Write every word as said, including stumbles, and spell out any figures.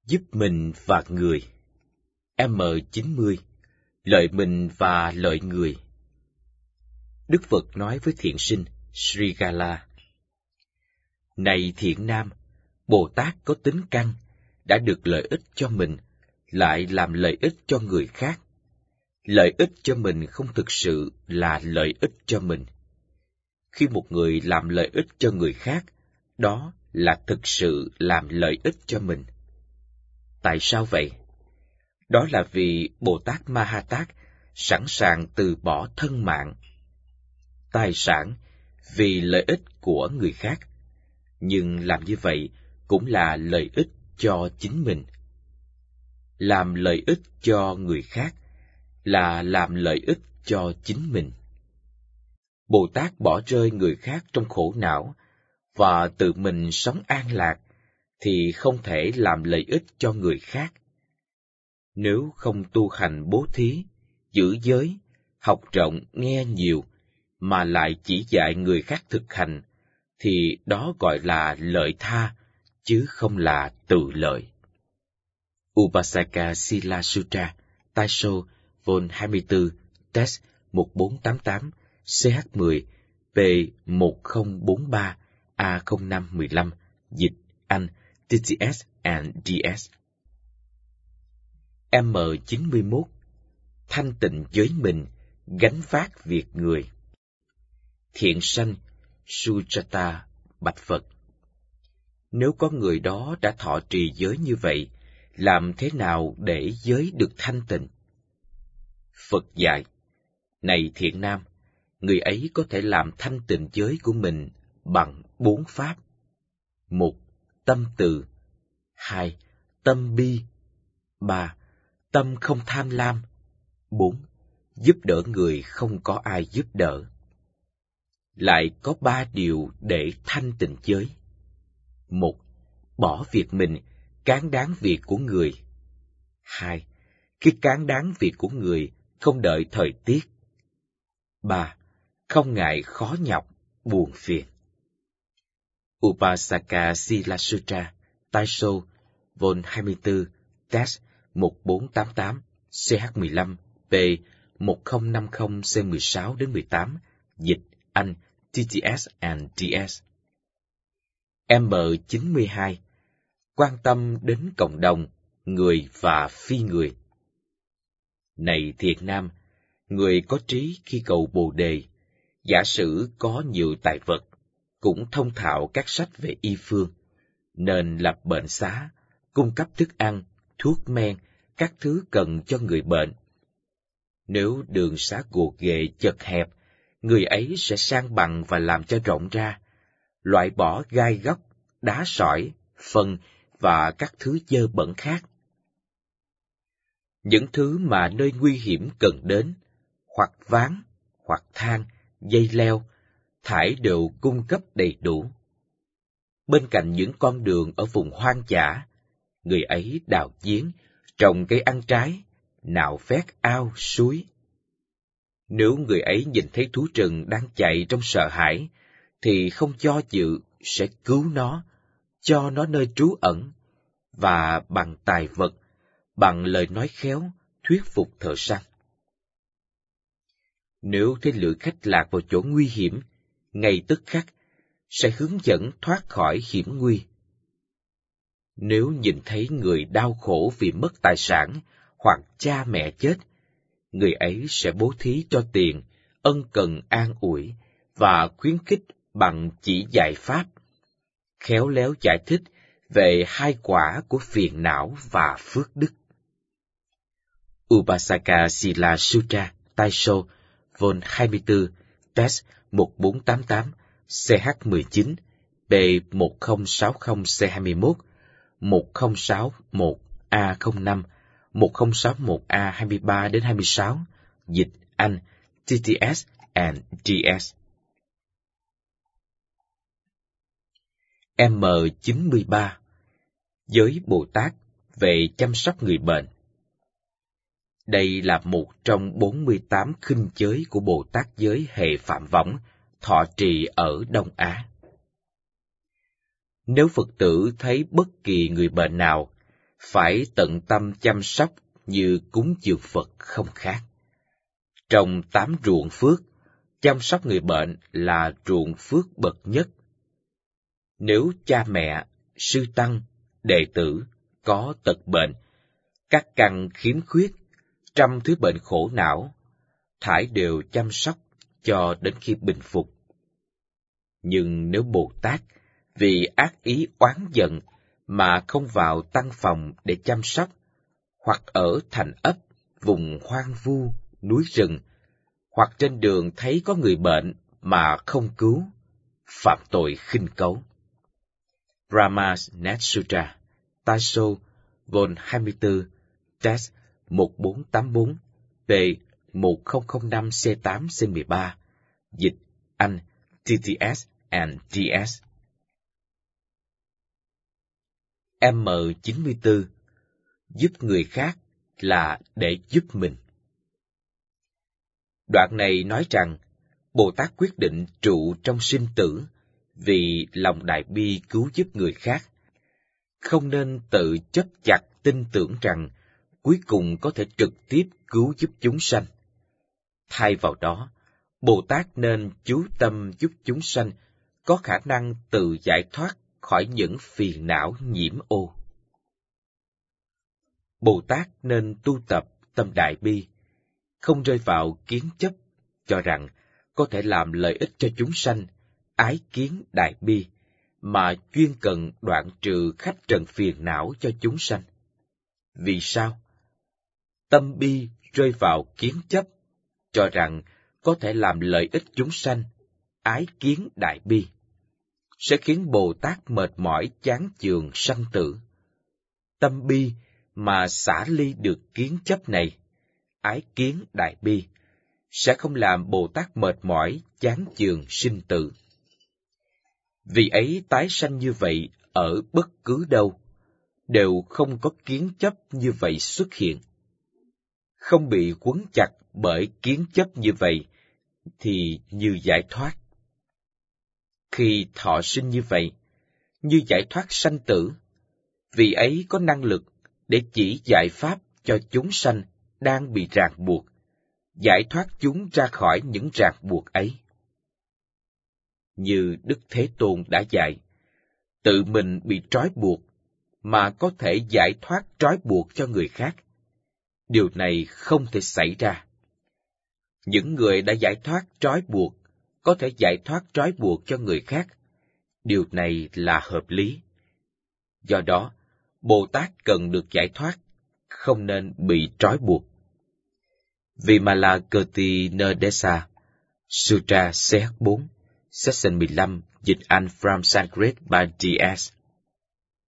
Giúp mình và người. M chín mươi. Lợi mình và lợi người. Đức Phật nói với thiện sinh Srigala: Này thiện nam, Bồ Tát có tính căn, đã được lợi ích cho mình, lại làm lợi ích cho người khác. Lợi ích cho mình không thực sự là lợi ích cho mình. Khi một người làm lợi ích cho người khác, đó là thực sự làm lợi ích cho mình. Tại sao vậy? Đó là vì Bồ Tát Ma Ha Tát sẵn sàng từ bỏ thân mạng, tài sản vì lợi ích của người khác, nhưng làm như vậy cũng là lợi ích cho chính mình. Làm lợi ích cho người khác là làm lợi ích cho chính mình. Bồ Tát bỏ rơi người khác trong khổ não và tự mình sống an lạc thì không thể làm lợi ích cho người khác. Nếu không tu hành bố thí, giữ giới, học rộng, nghe nhiều, mà lại chỉ dạy người khác thực hành, thì đó gọi là lợi tha, chứ không là tự lợi. Upasaka Sila Sutra, Taisho, Vol hai mươi tư, Text một bốn tám tám, C H mười, P một không bốn ba, A không năm một lăm, dịch Anh, T T S and D S. M chín mươi mốt. Thanh tịnh giới mình, gánh vác việc người. Thiện sanh Sujata bạch Phật: Nếu có người đó đã thọ trì giới như vậy, làm thế nào để giới được thanh tịnh? Phật dạy: Này thiện nam, người ấy có thể làm thanh tịnh giới của mình bằng bốn pháp. Một, tâm từ. Hai, tâm bi. Ba, tâm không tham lam. Bốn, giúp đỡ người không có ai giúp đỡ. Lại có ba điều để thanh tịnh giới. Một, bỏ việc mình, cán đáng việc của người. Hai, khi cán đáng việc của người, không đợi thời tiết. Ba, không ngại khó nhọc, buồn phiền. Upasaka Sila Sutra, Taisho, Vol hai mươi tư, Text một bốn tám tám, C H mười lăm, P một không năm không, C mười sáu đến mười tám, dịch Anh, T T S and D S. M chín mươi hai. Quan tâm đến cộng đồng, người và phi người. Này thiện nam, người có trí khi cầu Bồ Đề, giả sử có nhiều tài vật, cũng thông thạo các sách về y phương, nên lập bệnh xá, cung cấp thức ăn, thuốc men, các thứ cần cho người bệnh. Nếu đường xá gồ ghề chật hẹp, người ấy sẽ san bằng và làm cho rộng ra, loại bỏ gai góc, đá sỏi, phân và các thứ dơ bẩn khác. Những thứ mà nơi nguy hiểm cần đến, hoặc ván, hoặc thang, dây leo, thải đều cung cấp đầy đủ. Bên cạnh những con đường ở vùng hoang dã, người ấy đào giếng, trồng cây ăn trái, nạo vét ao, suối. Nếu người ấy nhìn thấy thú rừng đang chạy trong sợ hãi, thì không do dự sẽ cứu nó, cho nó nơi trú ẩn, và bằng tài vật, bằng lời nói khéo, thuyết phục thợ săn. Nếu thấy lữ khách lạc vào chỗ nguy hiểm, ngay tức khắc sẽ hướng dẫn thoát khỏi hiểm nguy. Nếu nhìn thấy người đau khổ vì mất tài sản hoặc cha mẹ chết, người ấy sẽ bố thí cho tiền, ân cần an ủi và khuyến khích bằng chỉ dạy pháp, khéo léo giải thích về hai quả của phiền não và phước đức. Upasaka Sila Sutra, Taisho, Vol hai mươi tư, Text một bốn tám tám, C H mười chín, P một không sáu không, C hai mươi mốt, một không sáu một, A không năm, một không sáu một A hai mươi ba đến hai mươi sáu, dịch Anh, T T S and D S. M chín mươi ba. Giới Bồ Tát về chăm sóc người bệnh. Đây là một trong bốn mươi tám khinh giới của Bồ Tát giới hệ Phạm Võng, thọ trì ở Đông Á. Nếu Phật tử thấy bất kỳ người bệnh nào, phải tận tâm chăm sóc như cúng dường Phật không khác. Trong tám ruộng phước, chăm sóc người bệnh là ruộng phước bậc nhất. Nếu cha mẹ, sư tăng, đệ tử có tật bệnh, các căn khiếm khuyết, trăm thứ bệnh khổ não, thải đều chăm sóc cho đến khi bình phục. Nhưng nếu Bồ Tát vì ác ý oán giận mà không vào tăng phòng để chăm sóc, hoặc ở thành ấp, vùng hoang vu, núi rừng, hoặc trên đường thấy có người bệnh mà không cứu, phạm tội khinh cấu. Brahma's Sutra, Taso, Vol hai mươi tư, Test một bốn tám bốn, P một không không năm C tám C mười ba, dịch Anh, T T S and T S. M chín mươi tư, giúp người khác là để giúp mình. Đoạn này nói rằng, Bồ Tát quyết định trụ trong sinh tử vì lòng đại bi cứu giúp người khác, không nên tự chấp chặt tin tưởng rằng cuối cùng có thể trực tiếp cứu giúp chúng sanh. Thay vào đó, Bồ Tát nên chú tâm giúp chúng sanh có khả năng tự giải thoát khỏi những phiền não nhiễm ô. Bồ Tát nên tu tập tâm đại bi, không rơi vào kiến chấp, cho rằng có thể làm lợi ích cho chúng sanh, ái kiến đại bi, mà chuyên cần đoạn trừ khách trần phiền não cho chúng sanh. Vì sao? Tâm bi rơi vào kiến chấp, cho rằng có thể làm lợi ích chúng sanh, ái kiến đại bi, sẽ khiến Bồ Tát mệt mỏi chán chường sanh tử. Tâm bi mà xả ly được kiến chấp này, ái kiến đại bi, sẽ không làm Bồ Tát mệt mỏi chán chường sinh tử. Vì ấy tái sanh như vậy ở bất cứ đâu, đều không có kiến chấp như vậy xuất hiện. Không bị quấn chặt bởi kiến chấp như vậy, thì như giải thoát. Khi thọ sinh như vậy, như giải thoát sanh tử, vì ấy có năng lực để chỉ giải pháp cho chúng sanh đang bị ràng buộc, giải thoát chúng ra khỏi những ràng buộc ấy. Như Đức Thế Tôn đã dạy, tự mình bị trói buộc mà có thể giải thoát trói buộc cho người khác. Điều này không thể xảy ra. Những người đã giải thoát trói buộc có thể giải thoát trói buộc cho người khác. Điều này là hợp lý. Do đó, Bồ Tát cần được giải thoát, không nên bị trói buộc. Vimalakirtinadesa, Sutra C H bốn, Section mười lăm, dịch Anh from Sanskrit by D S